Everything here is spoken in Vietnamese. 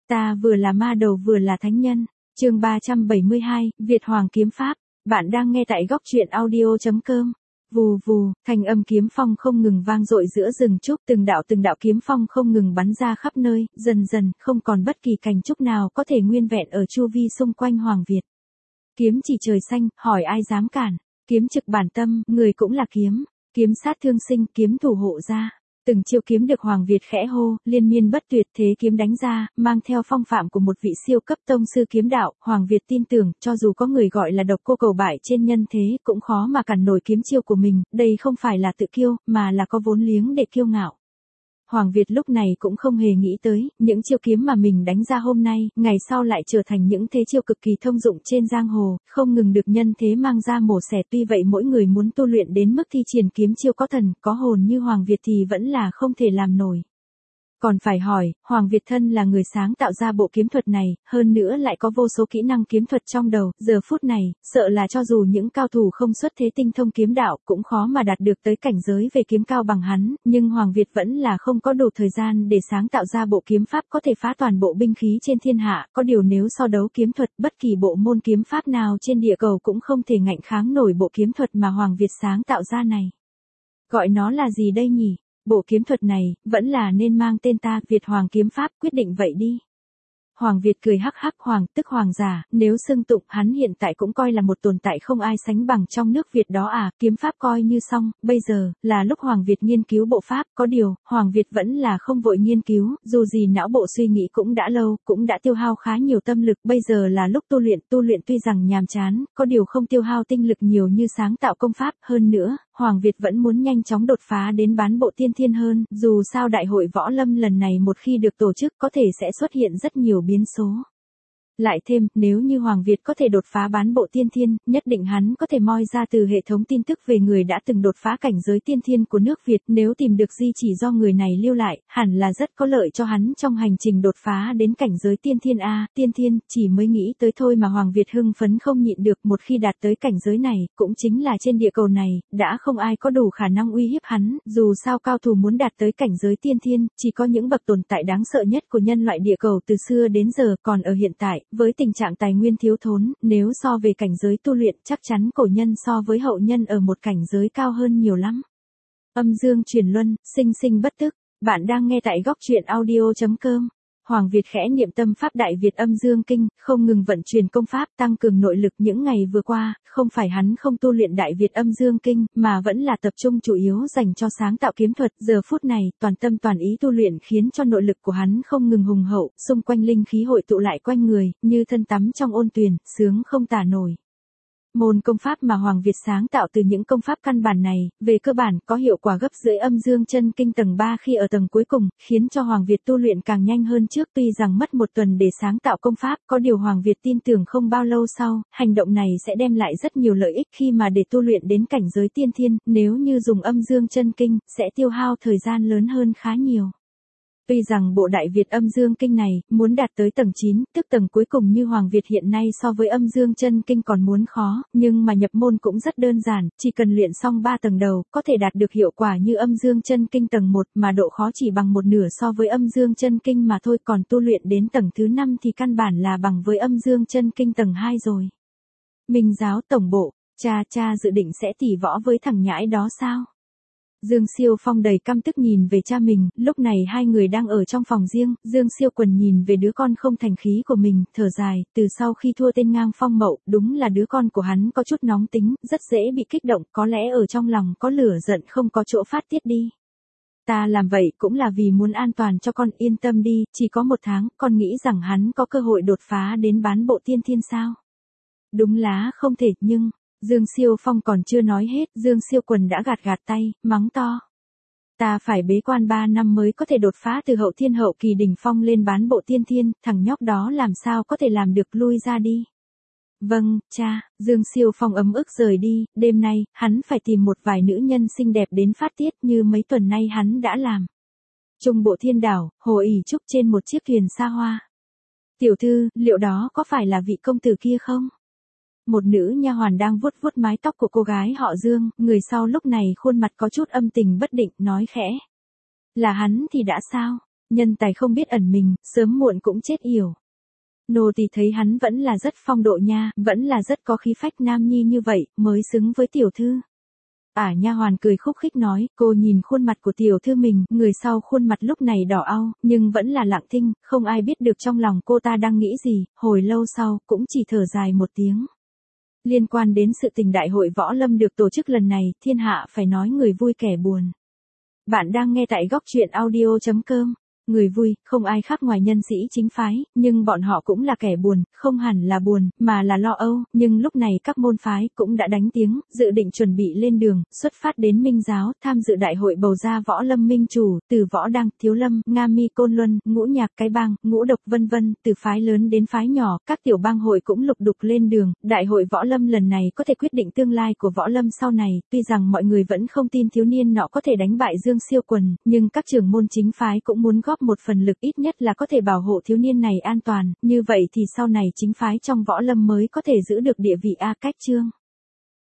Ta vừa là ma đầu vừa là thánh nhân. Chương 372, Việt Hoàng kiếm pháp. Bạn đang nghe tại góc truyện audio.com. Vù vù, thanh âm kiếm phong không ngừng vang dội giữa rừng trúc, từng đạo kiếm phong không ngừng bắn ra khắp nơi, dần dần không còn bất kỳ cành trúc nào có thể nguyên vẹn ở chu vi xung quanh Hoàng Việt. Kiếm chỉ trời xanh, hỏi ai dám cản? Kiếm trực bản tâm, người cũng là kiếm. Kiếm sát thương sinh, kiếm thủ hộ ra. Từng chiêu kiếm được Hoàng Việt khẽ hô, liên miên bất tuyệt, thế kiếm đánh ra, mang theo phong phạm của một vị siêu cấp tông sư kiếm đạo. Hoàng Việt tin tưởng, cho dù có người gọi là độc cô cầu bại trên nhân thế, cũng khó mà cản nổi kiếm chiêu của mình. Đây không phải là tự kiêu, mà là có vốn liếng để kiêu ngạo. Hoàng Việt lúc này cũng không hề nghĩ tới, những chiêu kiếm mà mình đánh ra hôm nay, ngày sau lại trở thành những thế chiêu cực kỳ thông dụng trên giang hồ, không ngừng được nhân thế mang ra mổ xẻ. Tuy vậy mỗi người muốn tu luyện đến mức thi triển kiếm chiêu có thần, có hồn như Hoàng Việt thì vẫn là không thể làm nổi. Còn phải hỏi, Hoàng Việt thân là người sáng tạo ra bộ kiếm thuật này, hơn nữa lại có vô số kỹ năng kiếm thuật trong đầu, giờ phút này, sợ là cho dù những cao thủ không xuất thế tinh thông kiếm đạo, cũng khó mà đạt được tới cảnh giới về kiếm cao bằng hắn, nhưng Hoàng Việt vẫn là không có đủ thời gian để sáng tạo ra bộ kiếm pháp có thể phá toàn bộ binh khí trên thiên hạ, có điều nếu so đấu kiếm thuật, bất kỳ bộ môn kiếm pháp nào trên địa cầu cũng không thể ngạnh kháng nổi bộ kiếm thuật mà Hoàng Việt sáng tạo ra này. Gọi nó là gì đây nhỉ? Bộ kiếm thuật này, vẫn là nên mang tên ta, Việt Hoàng kiếm pháp, quyết định vậy đi. Hoàng Việt cười hắc hắc, Hoàng, tức Hoàng giả, nếu xưng tụng hắn hiện tại cũng coi là một tồn tại không ai sánh bằng trong nước Việt đó à, kiếm pháp coi như xong, bây giờ, là lúc Hoàng Việt nghiên cứu bộ pháp, có điều, Hoàng Việt vẫn là không vội nghiên cứu, dù gì não bộ suy nghĩ cũng đã lâu, cũng đã tiêu hao khá nhiều tâm lực, bây giờ là lúc tu luyện tuy rằng nhàm chán, có điều không tiêu hao tinh lực nhiều như sáng tạo công pháp, hơn nữa, Hoàng Việt vẫn muốn nhanh chóng đột phá đến bán bộ tiên thiên hơn, dù sao đại hội võ lâm lần này một khi được tổ chức có thể sẽ xuất hiện rất nhiều biến số. Lại thêm, nếu như Hoàng Việt có thể đột phá bán bộ tiên thiên, nhất định hắn có thể moi ra từ hệ thống tin tức về người đã từng đột phá cảnh giới tiên thiên của nước Việt, nếu tìm được di chỉ do người này lưu lại, hẳn là rất có lợi cho hắn trong hành trình đột phá đến cảnh giới tiên thiên a, tiên thiên, chỉ mới nghĩ tới thôi mà Hoàng Việt hưng phấn không nhịn được, một khi đạt tới cảnh giới này, cũng chính là trên địa cầu này, đã không ai có đủ khả năng uy hiếp hắn, dù sao cao thủ muốn đạt tới cảnh giới tiên thiên, chỉ có những bậc tồn tại đáng sợ nhất của nhân loại địa cầu từ xưa đến giờ, còn ở hiện tại, với tình trạng tài nguyên thiếu thốn, nếu so về cảnh giới tu luyện, chắc chắn cổ nhân so với hậu nhân ở một cảnh giới cao hơn nhiều lắm. Âm dương truyền luân, sinh sinh bất tức. Bạn đang nghe tại góc truyện audio.com. Hoàng Việt khẽ niệm tâm pháp Đại Việt Âm Dương Kinh, không ngừng vận chuyển công pháp, tăng cường nội lực. Những ngày vừa qua, không phải hắn không tu luyện Đại Việt Âm Dương Kinh, mà vẫn là tập trung chủ yếu dành cho sáng tạo kiếm thuật. Giờ phút này, toàn tâm toàn ý tu luyện khiến cho nội lực của hắn không ngừng hùng hậu, xung quanh linh khí hội tụ lại quanh người, như thân tắm trong ôn tuyền, sướng không tả nổi. Môn công pháp mà Hoàng Việt sáng tạo từ những công pháp căn bản này, về cơ bản có hiệu quả gấp rưỡi Âm Dương Chân Kinh tầng 3 khi ở tầng cuối cùng, khiến cho Hoàng Việt tu luyện càng nhanh hơn trước. Tuy rằng mất một tuần để sáng tạo công pháp, có điều Hoàng Việt tin tưởng không bao lâu sau, hành động này sẽ đem lại rất nhiều lợi ích khi mà để tu luyện đến cảnh giới tiên thiên, nếu như dùng Âm Dương Chân Kinh, sẽ tiêu hao thời gian lớn hơn khá nhiều. Tuy rằng bộ Đại Việt Âm Dương Kinh này, muốn đạt tới tầng 9, tức tầng cuối cùng như Hoàng Việt hiện nay so với Âm Dương Chân Kinh còn muốn khó, nhưng mà nhập môn cũng rất đơn giản, chỉ cần luyện xong 3 tầng đầu, có thể đạt được hiệu quả như Âm Dương Chân Kinh tầng 1, mà độ khó chỉ bằng một nửa so với Âm Dương Chân Kinh mà thôi, còn tu luyện đến tầng thứ 5 thì căn bản là bằng với Âm Dương Chân Kinh tầng 2 rồi. Minh giáo tổng bộ, cha dự định sẽ tỉ võ với thằng nhãi đó sao? Dương Siêu Phong đầy căm tức nhìn về cha mình, lúc này hai người đang ở trong phòng riêng, Dương Siêu Quần nhìn về đứa con không thành khí của mình, thở dài, từ sau khi thua tên Ngang Phong Mậu, đúng là đứa con của hắn có chút nóng tính, rất dễ bị kích động, có lẽ ở trong lòng có lửa giận không có chỗ phát tiết đi. Ta làm vậy cũng là vì muốn an toàn cho con, yên tâm đi, chỉ có 1 tháng, con nghĩ rằng hắn có cơ hội đột phá đến bán bộ tiên thiên sao? Đúng là không thể, nhưng... Dương Siêu Phong còn chưa nói hết, Dương Siêu Quần đã gạt tay, mắng to. Ta phải bế quan 3 năm mới có thể đột phá từ hậu thiên hậu kỳ đỉnh phong lên bán bộ tiên thiên, thằng nhóc đó làm sao có thể làm được, lui ra đi. Vâng, cha, Dương Siêu Phong ấm ức rời đi, đêm nay, hắn phải tìm một vài nữ nhân xinh đẹp đến phát tiết như mấy tuần nay hắn đã làm. Trung bộ thiên đảo, Hồ ỉ trúc trên một chiếc thuyền xa hoa. Tiểu thư, liệu đó có phải là vị công tử kia không? Một nữ nha hoàn đang vuốt vuốt mái tóc của cô gái họ Dương, người sau lúc này khuôn mặt có chút âm tình bất định, nói khẽ. Là hắn thì đã sao? Nhân tài không biết ẩn mình, sớm muộn cũng chết yểu. Nô tỳ thấy hắn vẫn là rất phong độ nha, vẫn là rất có khí phách nam nhi như vậy, mới xứng với tiểu thư. Nha hoàn cười khúc khích nói, cô nhìn khuôn mặt của tiểu thư mình, người sau khuôn mặt lúc này đỏ au, nhưng vẫn là lặng thinh, không ai biết được trong lòng cô ta đang nghĩ gì, hồi lâu sau, cũng chỉ thở dài một tiếng. Liên quan đến sự tình đại hội võ lâm được tổ chức lần này, thiên hạ phải nói người vui kẻ buồn. Bạn đang nghe tại góc truyện audio.com. Người vui, không ai khác ngoài nhân sĩ chính phái, nhưng bọn họ cũng là kẻ buồn, không hẳn là buồn, mà là lo âu, nhưng lúc này các môn phái cũng đã đánh tiếng, dự định chuẩn bị lên đường, xuất phát đến Minh giáo, tham dự đại hội bầu ra võ lâm minh chủ, từ Võ Đăng, Thiếu Lâm, Nga Mi, Côn Luân, Ngũ Nhạc, Cái Bang, Ngũ Độc vân vân, từ phái lớn đến phái nhỏ, các tiểu bang hội cũng lục đục lên đường, đại hội võ lâm lần này có thể quyết định tương lai của võ lâm sau này, tuy rằng mọi người vẫn không tin thiếu niên nọ có thể đánh bại Dương Siêu Quần, nhưng các trưởng môn chính phái cũng muốn góp một phần lực ít nhất là có thể bảo hộ thiếu niên này an toàn, như vậy thì sau này chính phái trong võ lâm mới có thể giữ được địa vị A Cách Chương.